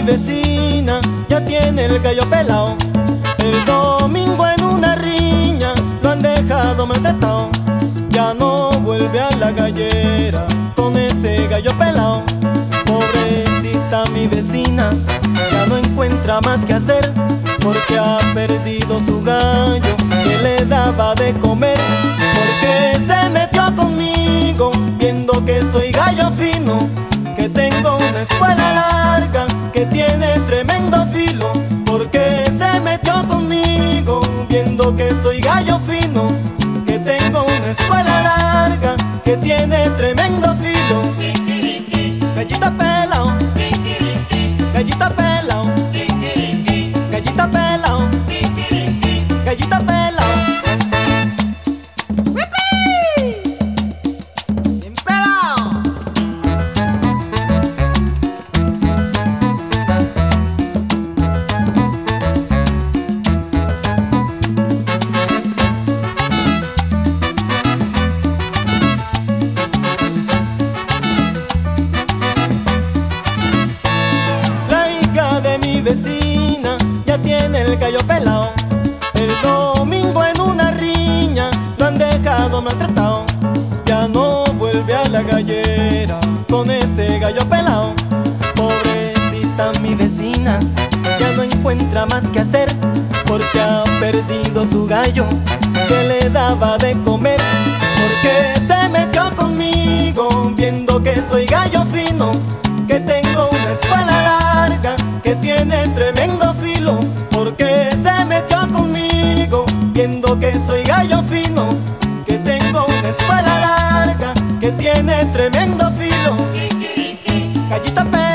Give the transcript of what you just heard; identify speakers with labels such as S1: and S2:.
S1: vecina ya tiene el gallo pelao. El domingo en una riña lo han dejado maltratado. Ya no vuelve a la gallera con ese gallo pelao. Pobrecita mi vecina, ya no encuentra más que hacer, porque ha perdido su gallo que le daba de comer. Porque se metió conmigo viendo que soy gallo fino, que tengo una espuela larga que tiene tremendo filo. Porque se metió conmigo viendo que soy gallo fino, que tengo una espuela larga que tiene tremendo filo. Gallita pelao, gallita pelao, gallita pelao, gallita pelao. Bien pelao. Mi vecina ya tiene el gallo pelao. El domingo en una riña lo han dejado maltratado. Ya no vuelve a la gallera con ese gallo pelao. Pobrecita mi vecina, ya no encuentra más que hacer, porque ha perdido su gallo que le daba de comer. Porque se metió conmigo viendo que soy gallo fino, que tengo una espuela larga que tiene tremendo filo. Porque se metió conmigo viendo que soy gallo fino, que tengo una espuela larga que tiene tremendo filo. Gallita pelao.